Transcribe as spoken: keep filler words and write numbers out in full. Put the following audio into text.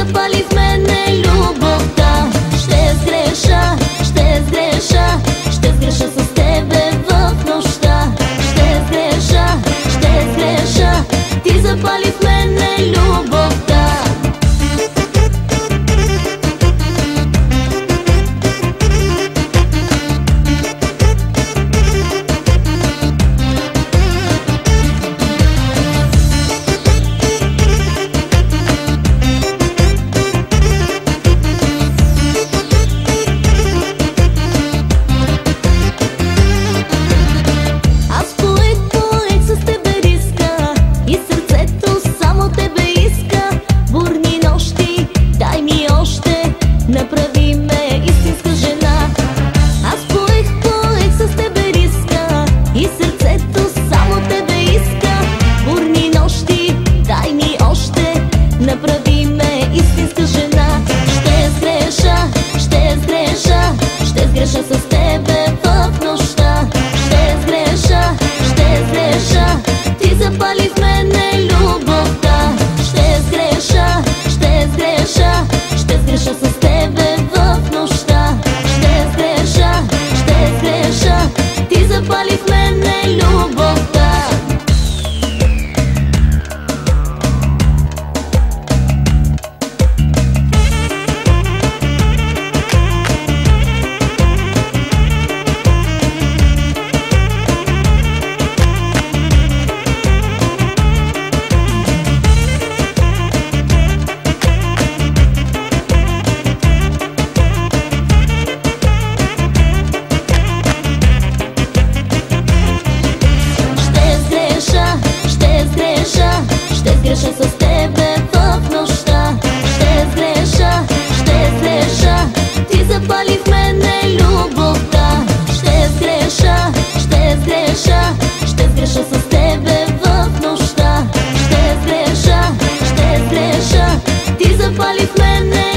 запали в мене любовта. Ще сгреша, ще сгреша, ще сгреша с тебе в нощта. Ще сгреша, ще сгреша, ти запали в мене любовта. Направи ме истинска жена. Аз поех, поех с тебе риска и сърцето само тебе иска. Бурни нощи, дай ми още, направи ме истинска жена. Ще сгреша, ще сгреша, ще сгреша с тебе в нощта. Ще сгреша, ще сгреша, ти запали в мене любовта. Ще сгреша, ще сгреша, ще сгреша с тебе в нощта. Ще сгреша, ще сгреша, ти запали в мене любовта. Ще сгреша с тебе в нощта. Ще сгреша, ще сгреша, ти запали в мене любовта. Ще сгреша, ще сгреша, ще сгреша с тебе в нощта. Ще сгреша, ще сгреша, ти запали в мене